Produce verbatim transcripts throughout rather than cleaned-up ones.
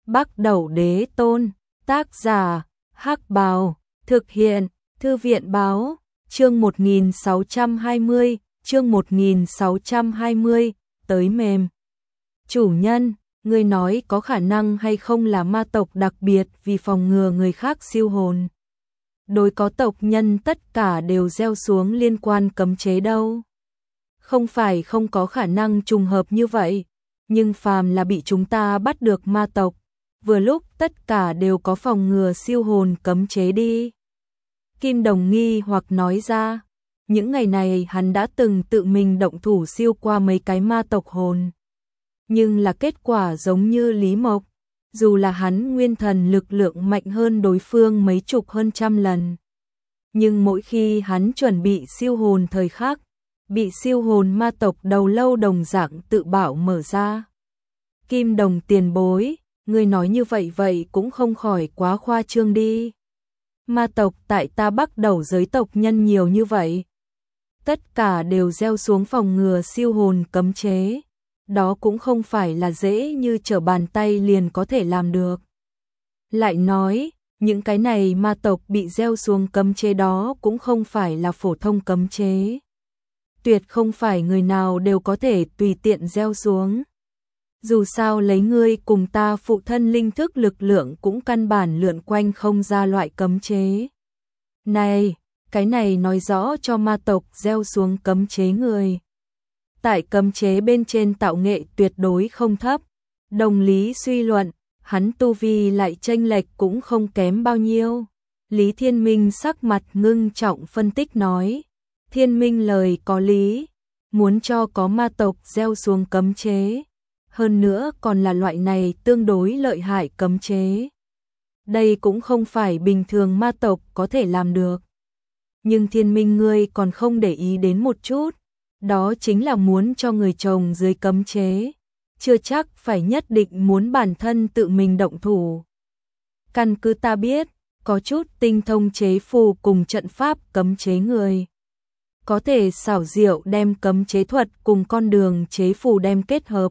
Bắc Đẩu Đế Tôn, tác giả, Hắc Bào, thực hiện, Thư viện báo, chương một nghìn sáu trăm hai mươi, chương một nghìn sáu trăm hai mươi, tới mềm. Chủ nhân, ngươi nói có khả năng hay không là ma tộc đặc biệt vì phòng ngừa người khác siêu hồn. Đối có tộc nhân tất cả đều gieo xuống liên quan cấm chế đâu. Không phải không có khả năng trùng hợp như vậy, nhưng phàm là bị chúng ta bắt được ma tộc, vừa lúc tất cả đều có phòng ngừa siêu hồn cấm chế đi. Kim Đồng nghi hoặc nói ra, những ngày này hắn đã từng tự mình động thủ siêu qua mấy cái ma tộc hồn. Nhưng là kết quả giống như Lý Mộc, dù là hắn nguyên thần lực lượng mạnh hơn đối phương mấy chục hơn trăm lần. Nhưng mỗi khi hắn chuẩn bị siêu hồn thời khắc, bị siêu hồn ma tộc đầu lâu đồng dạng tự bảo mở ra. Kim Đồng tiền bối, ngươi nói như vậy vậy cũng không khỏi quá khoa trương đi. Ma tộc tại ta Bắc Đẩu giới tộc nhân nhiều như vậy. Tất cả đều gieo xuống phòng ngừa siêu hồn cấm chế. Đó cũng không phải là dễ như trở bàn tay liền có thể làm được. Lại nói, những cái này ma tộc bị gieo xuống cấm chế đó cũng không phải là phổ thông cấm chế. Tuyệt không phải người nào đều có thể tùy tiện gieo xuống. Dù sao lấy ngươi cùng ta phụ thân linh thức lực lượng cũng căn bản lượn quanh không ra loại cấm chế. Này, cái này nói rõ cho ma tộc gieo xuống cấm chế người. Tại cấm chế bên trên tạo nghệ tuyệt đối không thấp. Đồng lý suy luận, hắn tu vi lại chênh lệch cũng không kém bao nhiêu. Lý Thiên Minh sắc mặt ngưng trọng phân tích nói. Thiên Minh lời có lý, muốn cho có ma tộc gieo xuống cấm chế. Hơn nữa còn là loại này tương đối lợi hại cấm chế. Đây cũng không phải bình thường ma tộc có thể làm được. Nhưng Thiên Minh ngươi còn không để ý đến một chút. Đó chính là muốn cho người chồng dưới cấm chế. Chưa chắc phải nhất định muốn bản thân tự mình động thủ. Căn cứ ta biết, có chút tinh thông chế phù cùng trận pháp cấm chế người. Có thể xảo diệu đem cấm chế thuật cùng con đường chế phù đem kết hợp.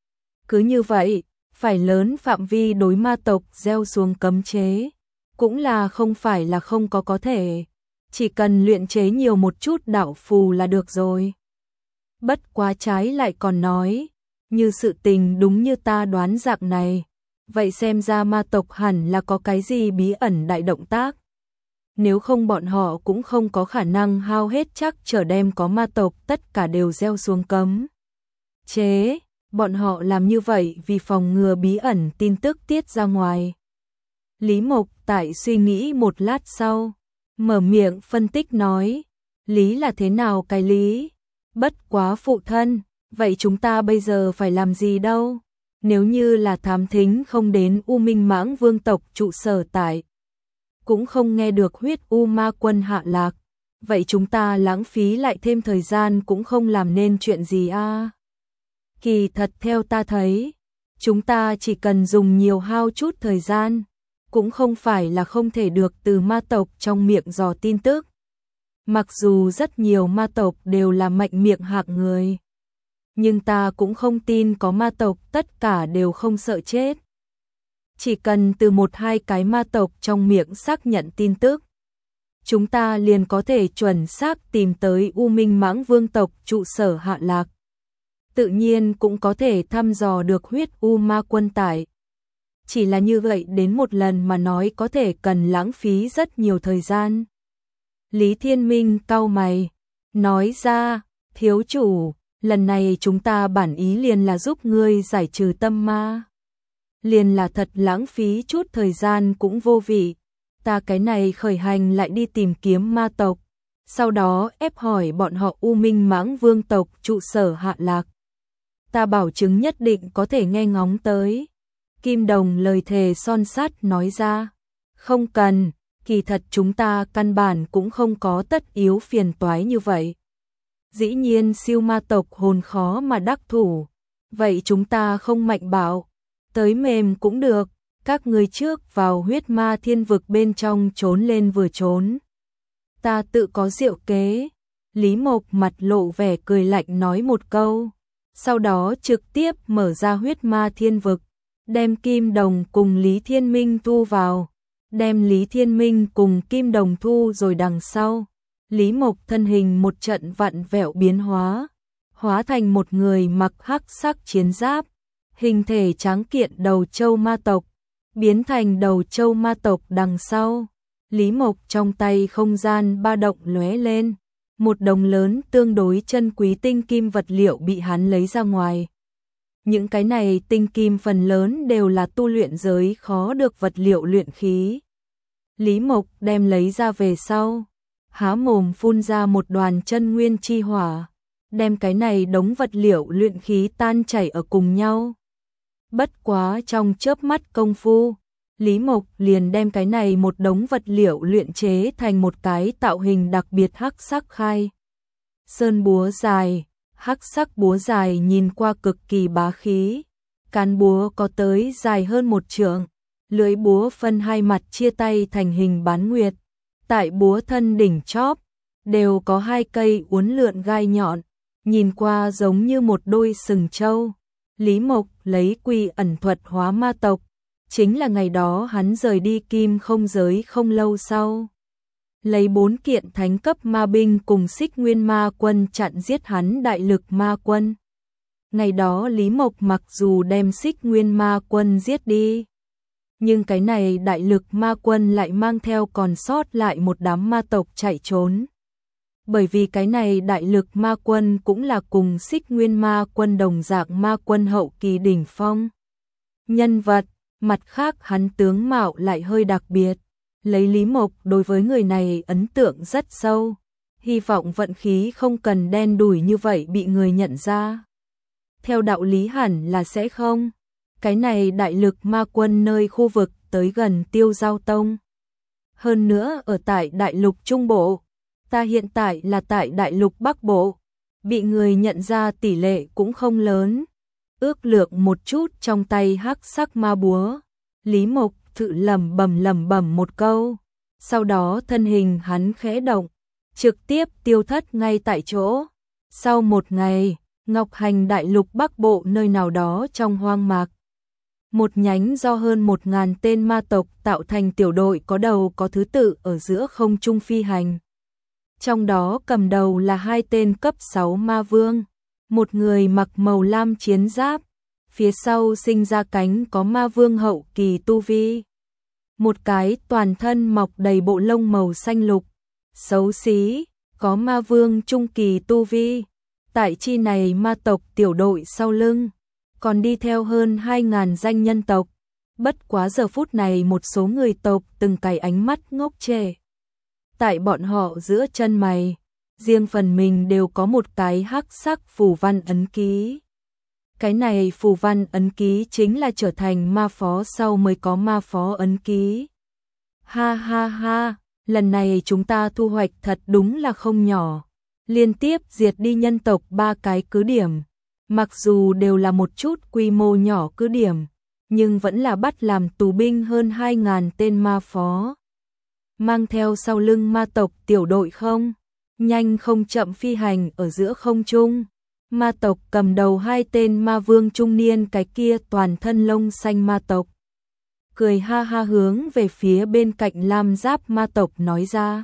Cứ như vậy, phải lớn phạm vi đối ma tộc gieo xuống cấm chế. Cũng là không phải là không có có thể. Chỉ cần luyện chế nhiều một chút đạo phù là được rồi. Bất quá trái lại còn nói, như sự tình đúng như ta đoán dạng này. Vậy xem ra ma tộc hẳn là có cái gì bí ẩn đại động tác. Nếu không bọn họ cũng không có khả năng hao hết chắc trở đem có ma tộc tất cả đều gieo xuống cấm chế. Bọn họ làm như vậy vì phòng ngừa bí ẩn tin tức tiết ra ngoài. Lý Mộc tại suy nghĩ một lát sau, mở miệng phân tích nói, lý là thế nào cái lý? Bất quá phụ thân, vậy chúng ta bây giờ phải làm gì đâu? Nếu như là thám thính không đến U Minh Mãng Vương tộc trụ sở tại, cũng không nghe được huyết U Ma quân hạ lạc, vậy chúng ta lãng phí lại thêm thời gian cũng không làm nên chuyện gì a. À? Kỳ thật theo ta thấy, chúng ta chỉ cần dùng nhiều hao chút thời gian, cũng không phải là không thể được từ ma tộc trong miệng dò tin tức. Mặc dù rất nhiều ma tộc đều là mạnh miệng hạng người, nhưng ta cũng không tin có ma tộc tất cả đều không sợ chết. Chỉ cần từ một hai cái ma tộc trong miệng xác nhận tin tức, chúng ta liền có thể chuẩn xác tìm tới U Minh Mãng Vương tộc trụ sở hạ lạc. Tự nhiên cũng có thể thăm dò được huyết U Ma quân tại. Chỉ là như vậy đến một lần mà nói có thể cần lãng phí rất nhiều thời gian. Lý Thiên Minh cau mày, nói ra, thiếu chủ, lần này chúng ta bản ý liền là giúp ngươi giải trừ tâm ma. Liền là thật lãng phí chút thời gian cũng vô vị. Ta cái này khởi hành lại đi tìm kiếm ma tộc. Sau đó ép hỏi bọn họ U Minh Mãng Vương tộc trụ sở hạ lạc. Ta bảo chứng nhất định có thể nghe ngóng tới. Kim Đồng lời thề son sắt nói ra. Không cần, kỳ thật chúng ta căn bản cũng không có tất yếu phiền toái như vậy. Dĩ nhiên siêu ma tộc hồn khó mà đắc thủ. Vậy chúng ta không mạnh bạo. Tới mềm cũng được. Các người trước vào huyết ma thiên vực bên trong trốn lên vừa trốn. Ta tự có diệu kế. Lý Mộc mặt lộ vẻ cười lạnh nói một câu. Sau đó trực tiếp mở ra huyết ma thiên vực. đem Kim Đồng cùng Lý Thiên Minh thu vào, đem Lý Thiên Minh cùng Kim Đồng thu rồi đằng sau. Lý Mộc thân hình một trận vặn vẹo biến hóa, hóa thành một người mặc hắc sắc chiến giáp, hình thể tráng kiện đầu trâu ma tộc, biến thành đầu trâu ma tộc đằng sau. Lý Mộc trong tay không gian ba động lóe lên, một đống lớn tương đối chân quý tinh kim vật liệu bị hắn lấy ra ngoài. Những cái này tinh kim phần lớn đều là tu luyện giới khó được vật liệu luyện khí. Lý Mộc đem lấy ra về sau, há mồm phun ra một đoàn chân nguyên chi hỏa, đem cái này đống vật liệu luyện khí tan chảy ở cùng nhau. Bất quá trong chớp mắt công phu, Lý Mộc liền đem cái này một đống vật liệu luyện chế thành một cái tạo hình đặc biệt hắc sắc khai sơn búa dài. Hắc sắc búa dài nhìn qua cực kỳ bá khí, cán búa có tới dài hơn một trượng, lưỡi búa phân hai mặt chia tay thành hình bán nguyệt, tại búa thân đỉnh chóp đều có hai cây uốn lượn gai nhọn, nhìn qua giống như một đôi sừng trâu. Lý Mộc lấy quy ẩn thuật hóa ma tộc, chính là ngày đó hắn rời đi Kim Không giới không lâu sau. Lấy bốn kiện thánh cấp ma binh cùng Xích Nguyên ma quân chặn giết hắn đại lực ma quân. Ngày đó Lý Mộc mặc dù đem Xích Nguyên ma quân giết đi, nhưng cái này đại lực ma quân lại mang theo còn sót lại một đám ma tộc chạy trốn. Bởi vì cái này đại lực ma quân cũng là cùng Xích Nguyên ma quân đồng dạng ma quân hậu kỳ đỉnh phong nhân vật, mặt khác hắn tướng mạo lại hơi đặc biệt. Lấy Lý Mộc đối với người này ấn tượng rất sâu, hy vọng vận khí không cần đen đủi như vậy bị người nhận ra. Theo đạo lý hẳn là sẽ không. Cái này đại lực ma quân nơi khu vực tới gần Tiêu Giao Tông. Hơn nữa ở tại đại lục Trung Bộ, ta hiện tại là tại đại lục Bắc Bộ, bị người nhận ra tỷ lệ cũng không lớn. Ước lượng một chút trong tay hắc sắc ma búa, Lý Mộc tự lẩm bẩm lẩm bẩm một câu, sau đó thân hình hắn khẽ động, trực tiếp tiêu thất ngay tại chỗ. Sau một ngày, Ngọc Hành đại lục Bắc Bộ nơi nào đó trong hoang mạc, một nhánh do hơn một ngàn tên ma tộc tạo thành tiểu đội có đầu có thứ tự ở giữa không trung phi hành. Trong đó cầm đầu là hai tên cấp sáu ma vương, một người mặc màu lam chiến giáp, phía sau sinh ra cánh có ma vương hậu kỳ tu vi. Một cái toàn thân mọc đầy bộ lông màu xanh lục, xấu xí, có ma vương trung kỳ tu vi. Tại chi này ma tộc tiểu đội sau lưng, còn đi theo hơn hai ngàn danh nhân tộc. Bất quá giờ phút này một số người tộc từng cái ánh mắt ngốc trệ. Tại bọn họ giữa chân mày, riêng phần mình đều có một cái hắc sắc phù văn ấn ký. Cái này phù văn ấn ký chính là trở thành ma phó sau mới có ma phó ấn ký. Ha ha ha, lần này chúng ta thu hoạch thật đúng là không nhỏ. Liên tiếp diệt đi nhân tộc ba cái cứ điểm. Mặc dù đều là một chút quy mô nhỏ cứ điểm, nhưng vẫn là bắt làm tù binh hơn hai ngàn tên ma phó. Mang theo sau lưng ma tộc tiểu đội không, nhanh không chậm phi hành ở giữa không trung. Ma tộc cầm đầu hai tên ma vương trung niên, cái kia toàn thân lông xanh ma tộc, cười ha ha hướng về phía bên cạnh lam giáp ma tộc nói ra.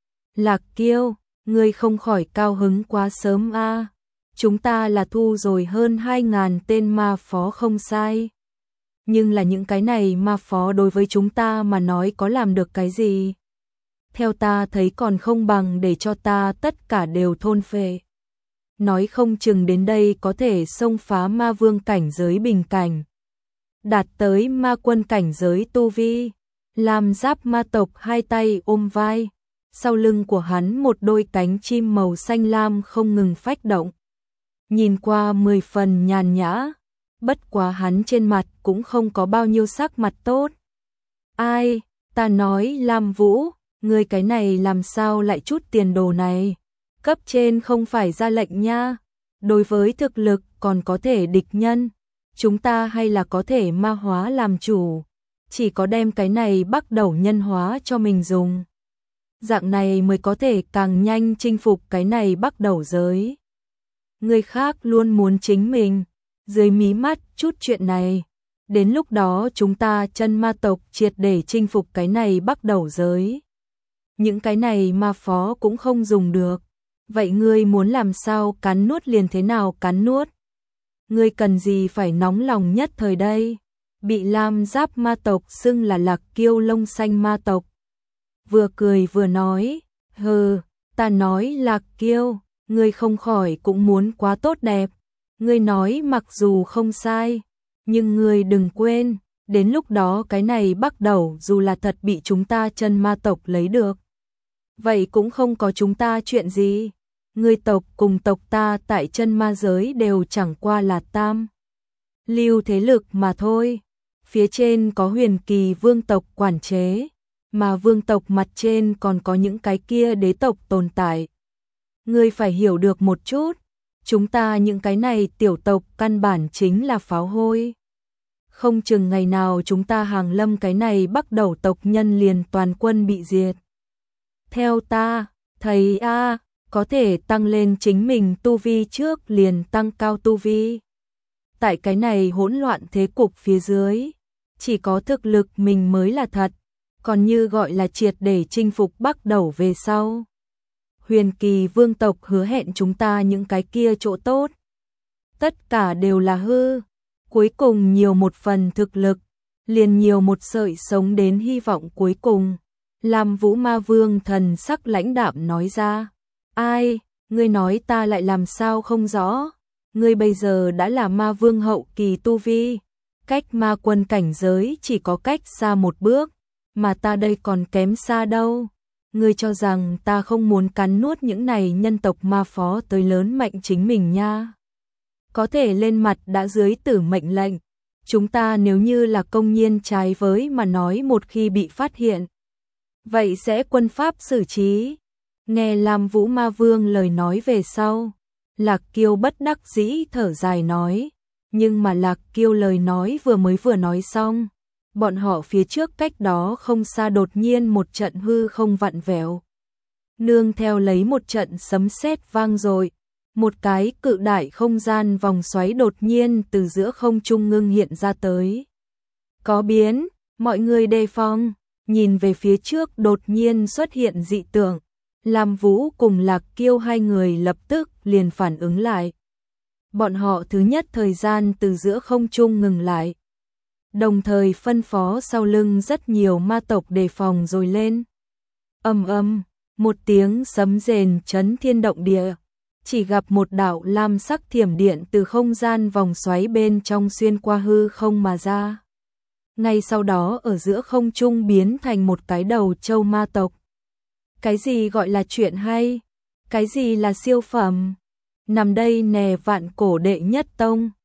Lạc Kiêu, ngươi không khỏi cao hứng quá sớm a à. Chúng ta là thu rồi hơn hai ngàn tên ma phó không sai. Nhưng là những cái này ma phó đối với chúng ta mà nói có làm được cái gì? Theo ta thấy còn không bằng để cho ta tất cả đều thôn phệ. Nói không chừng đến đây có thể xông phá ma vương cảnh giới bình cảnh, đạt tới ma quân cảnh giới tu vi. Lam giáp ma tộc hai tay ôm vai, sau lưng của hắn một đôi cánh chim màu xanh lam không ngừng phách động. Nhìn qua mười phần nhàn nhã, bất quá hắn trên mặt cũng không có bao nhiêu sắc mặt tốt. Ai, ta nói Lam Vũ, ngươi cái này làm sao lại chút tiền đồ này? Cấp trên không phải ra lệnh nha. Đối với thực lực còn có thể địch nhân, chúng ta hay là có thể ma hóa làm chủ. Chỉ có đem cái này bắt đầu nhân hóa cho mình dùng. Dạng này mới có thể càng nhanh chinh phục cái này bắt đầu giới. Người khác luôn muốn chính mình, dưới mí mắt chút chuyện này, Đến lúc đó chúng ta chân ma tộc triệt để chinh phục cái này Bắc Đầu giới. Những cái này ma phó cũng không dùng được. Vậy ngươi muốn làm sao cắn nuốt liền thế nào cắn nuốt? Ngươi cần gì phải nóng lòng nhất thời đây? Bị Lam Giáp ma tộc xưng là Lạc Kiêu lông xanh ma tộc. Vừa cười vừa nói, hừ, ta nói Lạc Kiêu, ngươi không khỏi cũng muốn quá tốt đẹp. Ngươi nói mặc dù không sai, nhưng ngươi đừng quên, đến lúc đó cái này Bắc Đầu dù là thật bị chúng ta chân ma tộc lấy được. Vậy cũng không có chúng ta chuyện gì. Ngươi tộc cùng tộc ta tại chân ma giới đều chẳng qua là tam lưu thế lực mà thôi. Phía trên có huyền kỳ vương tộc quản chế, mà vương tộc mặt trên còn có những cái kia đế tộc tồn tại. Ngươi phải hiểu được một chút, chúng ta những cái này tiểu tộc căn bản chính là pháo hôi. Không chừng ngày nào chúng ta hàng lâm cái này Bắc Đầu tộc nhân liền toàn quân bị diệt. Theo ta, thầy a, có thể tăng lên chính mình tu vi trước liền tăng cao tu vi. Tại cái này hỗn loạn thế cục phía dưới, chỉ có thực lực mình mới là thật, còn như gọi là triệt để chinh phục Bắc Đầu về sau. Huyền kỳ vương tộc hứa hẹn chúng ta những cái kia chỗ tốt. Tất cả đều là hư, cuối cùng nhiều một phần thực lực, liền nhiều một sợi sống đến hy vọng cuối cùng. Lam Vũ Ma Vương thần sắc lãnh đạm nói ra, ai, ngươi nói ta lại làm sao không rõ, ngươi bây giờ đã là ma vương hậu kỳ tu vi, cách ma quân cảnh giới chỉ có cách xa một bước, mà ta đây còn kém xa đâu. Ngươi cho rằng ta không muốn cắn nuốt những này nhân tộc ma phó tới lớn mạnh chính mình nha. Có thể lên mặt đã dưới tử mệnh lệnh, chúng ta nếu như là công nhiên trái với mà nói một khi bị phát hiện, vậy sẽ quân pháp xử trí. Nghe Lam Vũ Ma Vương lời nói về sau, Lạc Kiêu bất đắc dĩ thở dài nói, nhưng mà Lạc Kiêu lời nói vừa mới vừa nói xong, bọn họ phía trước cách đó không xa đột nhiên một trận hư không vặn vẹo. Nương theo lấy một trận sấm sét vang dội, một cái cự đại không gian vòng xoáy đột nhiên từ giữa không trung ngưng hiện ra tới. Có biến, mọi người đề phòng, nhìn về phía trước đột nhiên xuất hiện dị tượng. Lam Vũ cùng Lạc Kiêu hai người lập tức liền phản ứng lại. Bọn họ thứ nhất thời gian từ giữa không trung ngừng lại, đồng thời phân phó sau lưng rất nhiều ma tộc đề phòng rồi lên. Ầm ầm, một tiếng sấm rền chấn thiên động địa, chỉ gặp một đạo lam sắc thiểm điện từ không gian vòng xoáy bên trong xuyên qua hư không mà ra. Ngay sau đó ở giữa không trung biến thành một cái đầu trâu ma tộc. Cái gì gọi là chuyện hay? Cái gì là siêu phẩm? Nằm đây nè vạn cổ đệ nhất tông,